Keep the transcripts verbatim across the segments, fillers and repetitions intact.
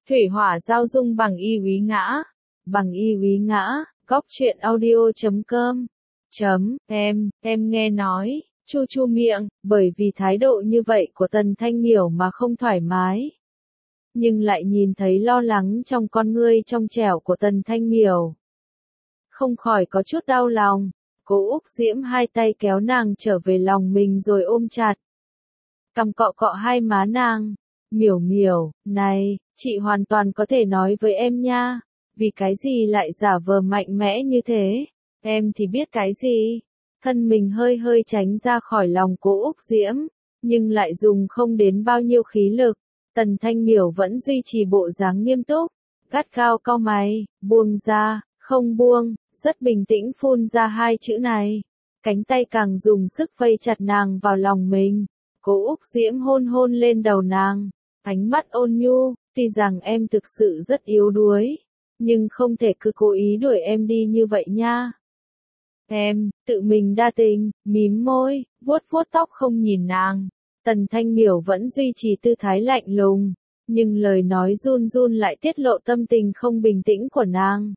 Thủy hỏa giao dung bằng y úy ngã. Bằng y úy ngã, góc truyện audio chấm com. Chấm, em, em nghe nói, chu chu miệng, bởi vì thái độ như vậy của Tần Thanh Miểu mà không thoải mái. Nhưng lại nhìn thấy lo lắng trong con ngươi trong trẻo của Tần Thanh Miểu. Không khỏi có chút đau lòng, Cố Úc Diễm hai tay kéo nàng trở về lòng mình rồi ôm chặt. Cằm cọ cọ hai má nàng. Miểu miểu, này, chị hoàn toàn có thể nói với em nha, vì cái gì lại giả vờ mạnh mẽ như thế, em thì biết cái gì. Thân mình hơi hơi tránh ra khỏi lòng Cố Úc Diễm, nhưng lại dùng không đến bao nhiêu khí lực. Tần Thanh Miểu vẫn duy trì bộ dáng nghiêm túc, gắt gao cau mày, buông ra, không buông, rất bình tĩnh phun ra hai chữ này. Cánh tay càng dùng sức vây chặt nàng vào lòng mình. Cố Úc Diễm hôn hôn lên đầu nàng, ánh mắt ôn nhu, tuy rằng em thực sự rất yếu đuối, nhưng không thể cứ cố ý đuổi em đi như vậy nha. Em, tự mình đa tình, mím môi, vuốt vuốt tóc không nhìn nàng. Tần Thanh Miểu vẫn duy trì tư thái lạnh lùng, nhưng lời nói run run lại tiết lộ tâm tình không bình tĩnh của nàng.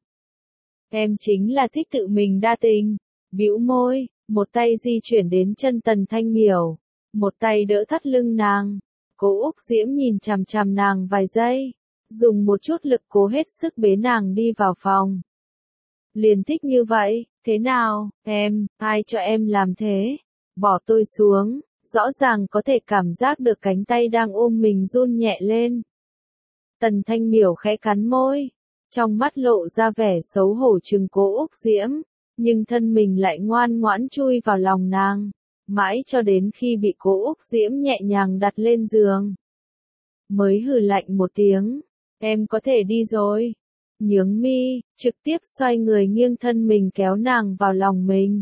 Em chính là thích tự mình đa tình, bĩu môi, một tay di chuyển đến chân Tần Thanh Miểu, một tay đỡ thắt lưng nàng. Cố Úc Diễm nhìn chằm chằm nàng vài giây, dùng một chút lực cố hết sức bế nàng đi vào phòng. Liền thích như vậy, thế nào, em, ai cho em làm thế? Bỏ tôi xuống, rõ ràng có thể cảm giác được cánh tay đang ôm mình run nhẹ lên. Tần Thanh Miểu khẽ cắn môi, trong mắt lộ ra vẻ xấu hổ trừng Cố Úc Diễm, nhưng thân mình lại ngoan ngoãn chui vào lòng nàng. Mãi cho đến khi bị Cố Úc Diễm nhẹ nhàng đặt lên giường, mới hừ lạnh một tiếng, em có thể đi rồi. Nhướng mi, trực tiếp xoay người nghiêng thân mình kéo nàng vào lòng mình.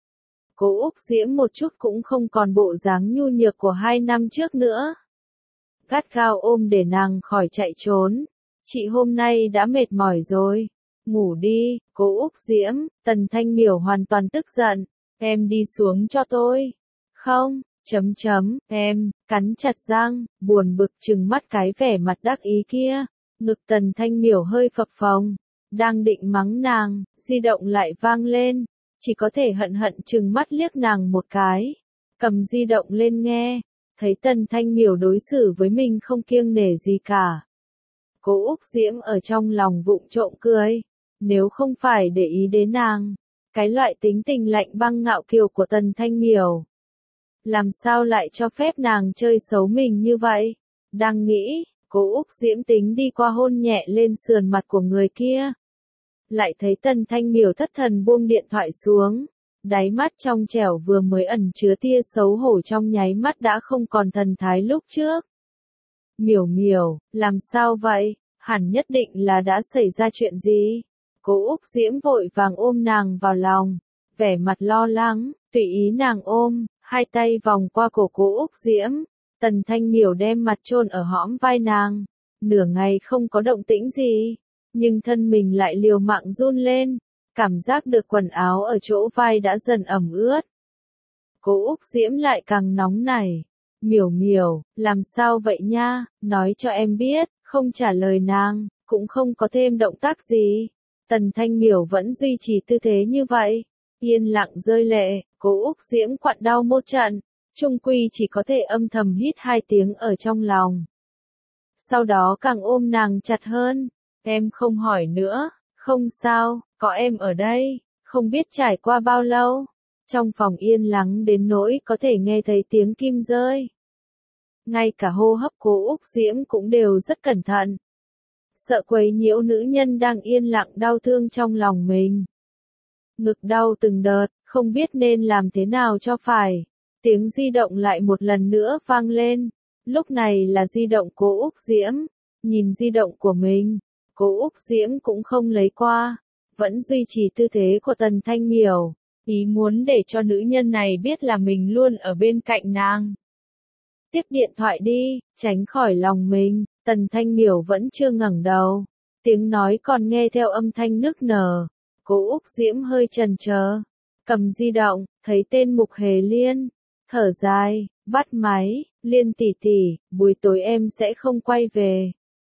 Cố Úc Diễm một chút cũng không còn bộ dáng nhu nhược của hai năm trước nữa. Gắt gao ôm để nàng khỏi chạy trốn. Chị hôm nay đã mệt mỏi rồi, ngủ đi. Cố Úc Diễm, Tần Thanh Miểu hoàn toàn tức giận. Em đi xuống cho tôi. Không, chấm chấm, em, cắn chặt răng, buồn bực trừng mắt cái vẻ mặt đắc ý kia. Ngực Tần Thanh Miểu hơi phập phồng, đang định mắng nàng, di động lại vang lên, chỉ có thể hận hận trừng mắt liếc nàng một cái. Cầm di động lên nghe, thấy Tần Thanh Miểu đối xử với mình không kiêng nể gì cả. Cố Úc Diễm ở trong lòng vụng trộm cười, nếu không phải để ý đến nàng, cái loại tính tình lạnh băng ngạo kiều của Tần Thanh Miểu, làm sao lại cho phép nàng chơi xấu mình như vậy? Đang nghĩ, Cố Úc Diễm tính đi qua hôn nhẹ lên sườn mặt của người kia. Lại thấy Tần Thanh Miểu thất thần buông điện thoại xuống, đáy mắt trong trẻo vừa mới ẩn chứa tia xấu hổ trong nháy mắt đã không còn thần thái lúc trước. Miểu miểu, làm sao vậy? Hẳn nhất định là đã xảy ra chuyện gì? Cố Úc Diễm vội vàng ôm nàng vào lòng, vẻ mặt lo lắng, tùy ý nàng ôm, hai tay vòng qua cổ Cố Úc Diễm. Tần Thanh Miểu đem mặt chôn ở hõm vai nàng, nửa ngày không có động tĩnh gì, nhưng thân mình lại liều mạng run lên, cảm giác được quần áo ở chỗ vai đã dần ẩm ướt. Cố Úc Diễm lại càng nóng nảy. Miểu miểu, làm sao vậy nha, nói cho em biết. Không trả lời nàng, cũng không có thêm động tác gì. Tần Thanh Miểu vẫn duy trì tư thế như vậy, yên lặng rơi lệ. Cố Úc Diễm quặn đau một trận, chung quy chỉ có thể âm thầm hít hai tiếng ở trong lòng. Sau đó càng ôm nàng chặt hơn. Em không hỏi nữa, không sao, có em ở đây. Không biết trải qua bao lâu, trong phòng yên lắng đến nỗi có thể nghe thấy tiếng kim rơi. Ngay cả hô hấp Cố Úc Diễm cũng đều rất cẩn thận, sợ quấy nhiễu nữ nhân đang yên lặng đau thương trong lòng mình. Ngực đau từng đợt, không biết nên làm thế nào cho phải. Tiếng di động lại một lần nữa vang lên. Lúc này là di động Cố Úc Diễm. Nhìn di động của mình, Cố Úc Diễm cũng không lấy qua, vẫn duy trì tư thế của Tần Thanh Miểu, ý muốn để cho nữ nhân này biết là mình luôn ở bên cạnh nàng. Tiếp điện thoại đi, tránh khỏi lòng mình. Tần Thanh Miểu vẫn chưa ngẩng đầu, tiếng nói còn nghe theo âm thanh nức nở. Cố Úc Diễm hơi chần chờ, cầm di động, thấy tên Mục Hề Liên, thở dài, bắt máy. Liên tỷ tỷ, buổi tối em sẽ không quay về.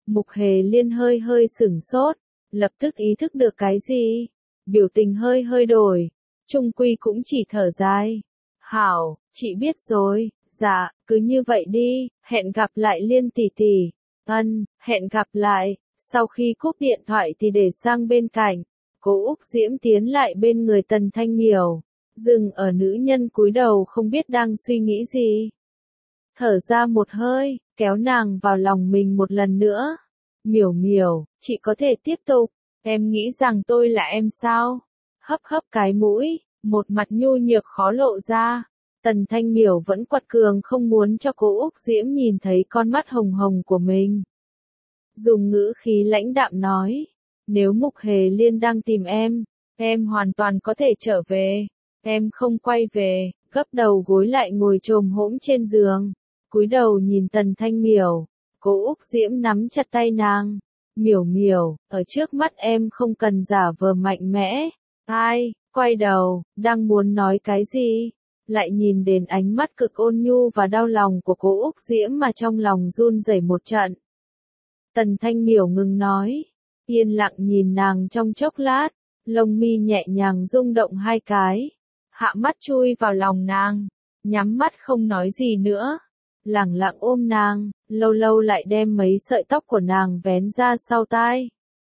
Mục Hề Liên hơi hơi sửng sốt, lập tức ý thức được cái gì. Biểu tình hơi hơi đổi, trung quy cũng chỉ thở dài. Hảo, chị biết rồi, dạ, cứ như vậy đi, hẹn gặp lại Liên tỷ tỷ. Ân, hẹn gặp lại. Sau khi cúp điện thoại thì để sang bên cạnh, Cố Úc Diễm tiến lại bên người Tần Thanh Miểu, dừng ở nữ nhân cúi đầu không biết đang suy nghĩ gì. Thở ra một hơi, kéo nàng vào lòng mình một lần nữa. Miểu Miểu, chị có thể tiếp tục, em nghĩ rằng tôi là em sao? Hấp hấp cái mũi, một mặt nhu nhược khó lộ ra. Tần Thanh Miểu vẫn quật cường không muốn cho Cố Úc Diễm nhìn thấy con mắt hồng hồng của mình. Dùng ngữ khí lãnh đạm nói, nếu Mục Hề Liên đang tìm em, em hoàn toàn có thể trở về. Em không quay về, gấp đầu gối lại ngồi chồm hỗn trên giường, cúi đầu nhìn Tần Thanh Miểu. Cố Úc Diễm nắm chặt tay nàng. Miểu Miểu, ở trước mắt em không cần giả vờ mạnh mẽ. Ai, quay đầu, đang muốn nói cái gì? Lại nhìn đến ánh mắt cực ôn nhu và đau lòng của Cố Úc Diễm mà trong lòng run rẩy một trận. Tần Thanh Miểu ngừng nói, yên lặng nhìn nàng trong chốc lát, lông mi nhẹ nhàng rung động hai cái, hạ mắt chui vào lòng nàng, nhắm mắt không nói gì nữa, lẳng lặng ôm nàng, lâu lâu lại đem mấy sợi tóc của nàng vén ra sau tai.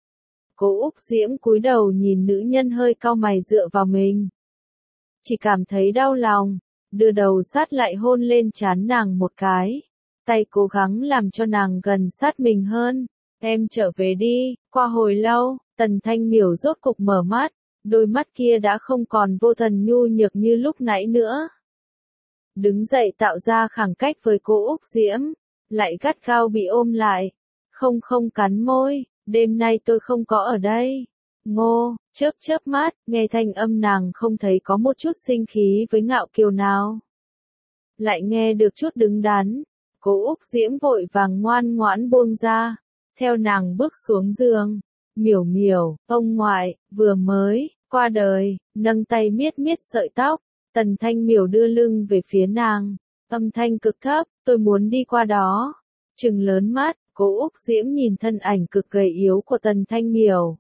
Cố Úc Diễm cúi đầu nhìn nữ nhân hơi cau mày dựa vào mình, chỉ cảm thấy đau lòng, đưa đầu sát lại hôn lên trán nàng một cái. Tay cố gắng làm cho nàng gần sát mình hơn. Em trở về đi. Qua hồi lâu, Tần Thanh Miểu rốt cục mở mắt, đôi mắt kia đã không còn vô thần nhu nhược như lúc nãy nữa. Đứng dậy tạo ra khoảng cách với Cố Úc Diễm, lại gắt gao bị ôm lại. Không không cắn môi, đêm nay tôi không có ở đây. Ngô, chớp chớp mắt, nghe thanh âm nàng không thấy có một chút sinh khí với ngạo kiều nào. Lại nghe được chút đứng đắn. Cố Úc Diễm vội vàng ngoan ngoãn buông ra, theo nàng bước xuống giường. Miểu Miểu, ông ngoại, vừa mới, qua đời, nâng tay miết miết sợi tóc. Tần Thanh Miểu đưa lưng về phía nàng, âm thanh cực thấp, tôi muốn đi qua đó. Trừng lớn mắt, Cố Úc Diễm nhìn thân ảnh cực gầy yếu của Tần Thanh Miểu.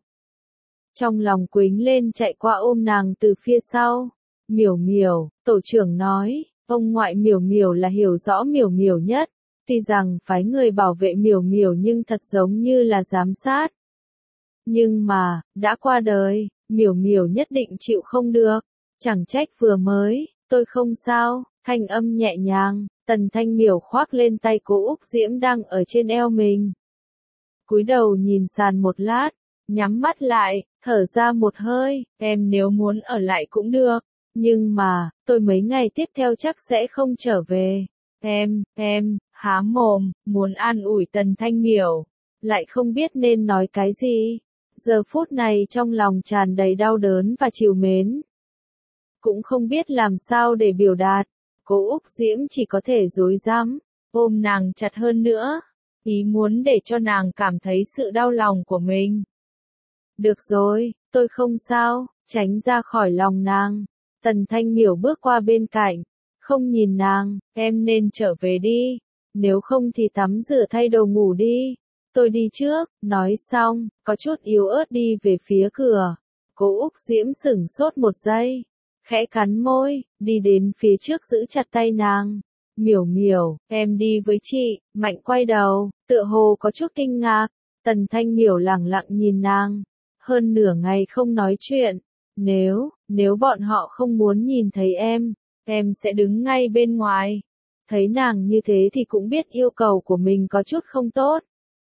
Trong lòng quính lên chạy qua ôm nàng từ phía sau. Miểu Miểu, tổ trưởng nói. Ông ngoại Miểu Miểu là hiểu rõ Miểu Miểu nhất, tuy rằng phái người bảo vệ Miểu Miểu nhưng thật giống như là giám sát. Nhưng mà, đã qua đời, Miểu Miểu nhất định chịu không được, chẳng trách vừa mới, tôi không sao, thanh âm nhẹ nhàng, Tần Thanh Miểu khoác lên tay Cố Úc Diễm đang ở trên eo mình. Cúi đầu nhìn sàn một lát, nhắm mắt lại, thở ra một hơi, em nếu muốn ở lại cũng được. Nhưng mà, tôi mấy ngày tiếp theo chắc sẽ không trở về. Em, em, há mồm, muốn an ủi Tần Thanh Miểu, lại không biết nên nói cái gì. Giờ phút này trong lòng tràn đầy đau đớn và trìu mến. Cũng không biết làm sao để biểu đạt. Cố Úc Diễm chỉ có thể rối rắm, ôm nàng chặt hơn nữa, ý muốn để cho nàng cảm thấy sự đau lòng của mình. Được rồi, tôi không sao, tránh ra khỏi lòng nàng. Tần Thanh Miểu bước qua bên cạnh, không nhìn nàng, em nên trở về đi, nếu không thì tắm rửa thay đồ ngủ đi, tôi đi trước. Nói xong, có chút yếu ớt đi về phía cửa. Cố Úc Diễm sửng sốt một giây, khẽ cắn môi, đi đến phía trước giữ chặt tay nàng. Miểu Miểu, em đi với chị. Mạnh quay đầu, tựa hồ có chút kinh ngạc. Tần Thanh Miểu lẳng lặng nhìn nàng, hơn nửa ngày không nói chuyện. Nếu, nếu bọn họ không muốn nhìn thấy em, em sẽ đứng ngay bên ngoài. Thấy nàng như thế thì cũng biết yêu cầu của mình có chút không tốt.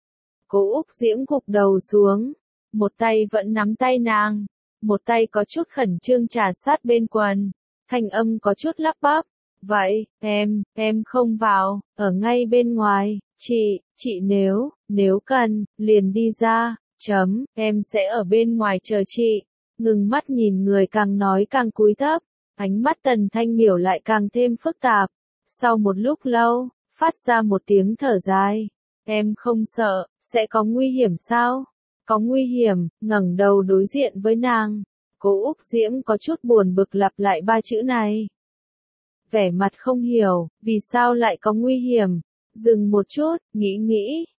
Cố Úc Diễm gục đầu xuống, một tay vẫn nắm tay nàng, một tay có chút khẩn trương trà sát bên quần, thanh âm có chút lắp bắp. Vậy, em, em không vào, ở ngay bên ngoài, chị, chị nếu, nếu cần, liền đi ra, chấm, em sẽ ở bên ngoài chờ chị. Ngừng mắt nhìn người càng nói càng cúi thấp, ánh mắt Tần Thanh Miểu lại càng thêm phức tạp. Sau một lúc lâu, phát ra một tiếng thở dài. Em không sợ, sẽ có nguy hiểm sao? Có nguy hiểm, ngẩng đầu đối diện với nàng. Cố Úc Diễm có chút buồn bực lặp lại ba chữ này. Vẻ mặt không hiểu, vì sao lại có nguy hiểm? Dừng một chút, nghĩ nghĩ,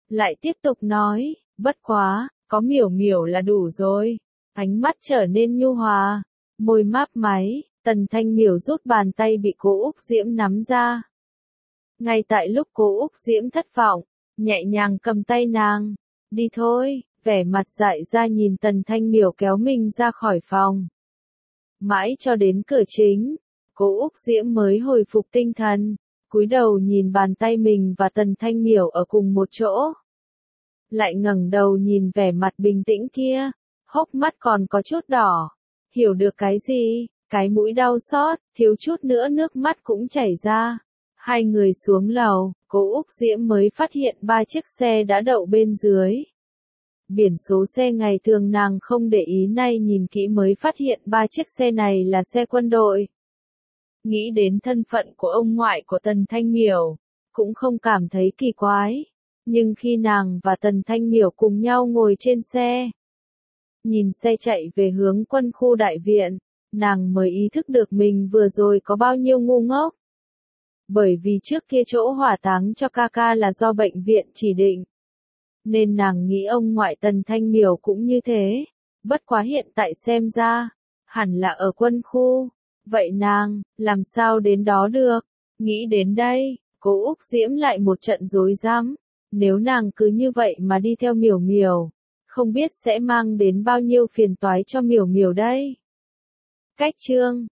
lại tiếp tục nói, bất quá, có miểu miểu là đủ rồi. Ánh mắt trở nên nhu hòa, môi máp máy, Tần Thanh Miểu rút bàn tay bị cô Úc Diễm nắm ra. Ngay tại lúc cô Úc Diễm thất vọng, nhẹ nhàng cầm tay nàng, đi thôi, vẻ mặt dại ra nhìn Tần Thanh Miểu kéo mình ra khỏi phòng. Mãi cho đến cửa chính, cô Úc Diễm mới hồi phục tinh thần, cúi đầu nhìn bàn tay mình và Tần Thanh Miểu ở cùng một chỗ. Lại ngẩng đầu nhìn vẻ mặt bình tĩnh kia, hốc mắt còn có chút đỏ. Hiểu được cái gì, cái mũi đau xót, thiếu chút nữa nước mắt cũng chảy ra. Hai người xuống lầu, cô Úc Diễm mới phát hiện ba chiếc xe đã đậu bên dưới. Biển số xe ngày thường nàng không để ý, nay nhìn kỹ mới phát hiện ba chiếc xe này là xe quân đội. Nghĩ đến thân phận của ông ngoại của Tần Thanh Miểu, cũng không cảm thấy kỳ quái. Nhưng khi nàng và Tần Thanh Miểu cùng nhau ngồi trên xe, nhìn xe chạy về hướng quân khu đại viện, nàng mới ý thức được mình vừa rồi có bao nhiêu ngu ngốc. Bởi vì trước kia chỗ hỏa táng cho ca ca là do bệnh viện chỉ định, nên nàng nghĩ ông ngoại Tần Thanh Miểu cũng như thế. Bất quá hiện tại xem ra, hẳn là ở quân khu. Vậy nàng, làm sao đến đó được? Nghĩ đến đây, cô Úc Diễm lại một trận rối rắm. Nếu nàng cứ như vậy mà đi theo Miểu Miểu, không biết sẽ mang đến bao nhiêu phiền toái cho Miểu Miểu đây. Cách chương